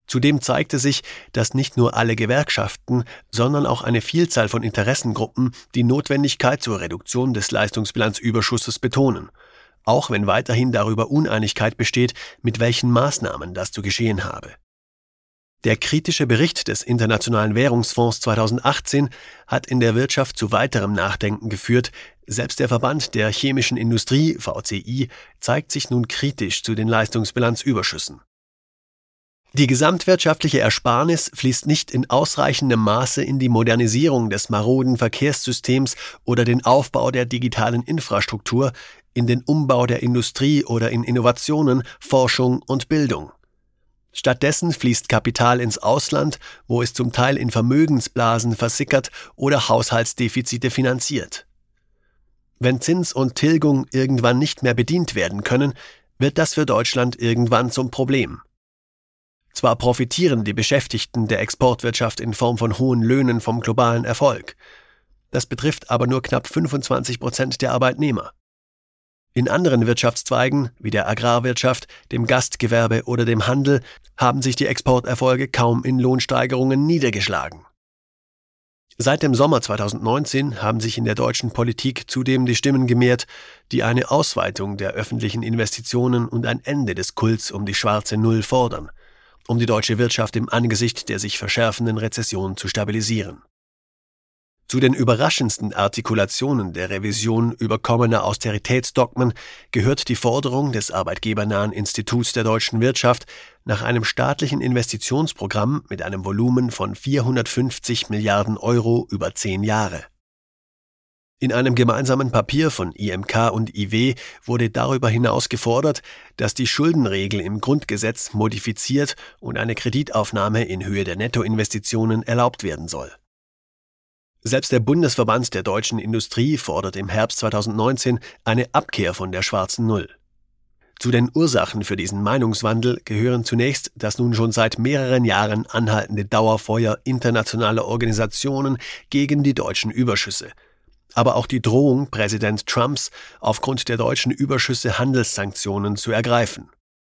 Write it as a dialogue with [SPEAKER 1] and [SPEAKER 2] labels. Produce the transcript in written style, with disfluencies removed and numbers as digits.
[SPEAKER 1] Zudem zeigte sich, dass nicht nur alle Gewerkschaften, sondern auch eine Vielzahl von Interessengruppen die Notwendigkeit zur Reduktion des Leistungsbilanzüberschusses betonen, auch wenn weiterhin darüber Uneinigkeit besteht, mit welchen Maßnahmen das zu geschehen habe. Der kritische Bericht des Internationalen Währungsfonds 2018 hat in der Wirtschaft zu weiterem Nachdenken geführt. Selbst der Verband der chemischen Industrie, VCI, zeigt sich nun kritisch zu den Leistungsbilanzüberschüssen. Die gesamtwirtschaftliche Ersparnis fließt nicht in ausreichendem Maße in die Modernisierung des maroden Verkehrssystems oder den Aufbau der digitalen Infrastruktur, in den Umbau der Industrie oder in Innovationen, Forschung und Bildung. Stattdessen fließt Kapital ins Ausland, wo es zum Teil in Vermögensblasen versickert oder Haushaltsdefizite finanziert. Wenn Zins und Tilgung irgendwann nicht mehr bedient werden können, wird das für Deutschland irgendwann zum Problem. Zwar profitieren die Beschäftigten der Exportwirtschaft in Form von hohen Löhnen vom globalen Erfolg. Das betrifft aber nur knapp 25% der Arbeitnehmer. In anderen Wirtschaftszweigen, wie der Agrarwirtschaft, dem Gastgewerbe oder dem Handel, haben sich die Exporterfolge kaum in Lohnsteigerungen niedergeschlagen. Seit dem Sommer 2019 haben sich in der deutschen Politik zudem die Stimmen gemehrt, die eine Ausweitung der öffentlichen Investitionen und ein Ende des Kults um die schwarze Null fordern, um die deutsche Wirtschaft im Angesicht der sich verschärfenden Rezession zu stabilisieren. Zu den überraschendsten Artikulationen der Revision überkommener Austeritätsdogmen gehört die Forderung des arbeitgebernahen Instituts der deutschen Wirtschaft nach einem staatlichen Investitionsprogramm mit einem Volumen von 450 Milliarden Euro über 10 Jahre. In einem gemeinsamen Papier von IMK und IW wurde darüber hinaus gefordert, dass die Schuldenregel im Grundgesetz modifiziert und eine Kreditaufnahme in Höhe der Nettoinvestitionen erlaubt werden soll. Selbst der Bundesverband der deutschen Industrie fordert im Herbst 2019 eine Abkehr von der schwarzen Null. Zu den Ursachen für diesen Meinungswandel gehören zunächst das nun schon seit mehreren Jahren anhaltende Dauerfeuer internationaler Organisationen gegen die deutschen Überschüsse, aber auch die Drohung Präsident Trumps, aufgrund der deutschen Überschüsse Handelssanktionen zu ergreifen.